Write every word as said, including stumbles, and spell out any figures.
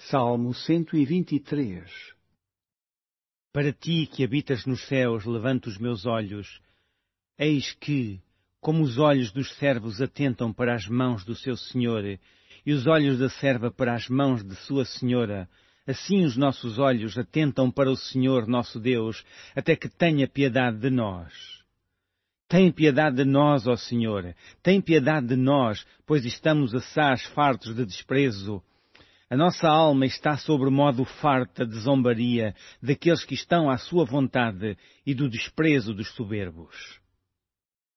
Salmo cento e vinte e três. Para ti que habitas nos céus, levanto os meus olhos. Eis que, como os olhos dos servos atentam para as mãos do seu senhor, e os olhos da serva para as mãos de sua senhora, assim os nossos olhos atentam para o Senhor nosso Deus, até que tenha piedade de nós. Tem piedade de nós, ó Senhor, tem piedade de nós, pois estamos assaz fartos de desprezo. A nossa alma está sobre modo farta de zombaria daqueles que estão à sua vontade e do desprezo dos soberbos.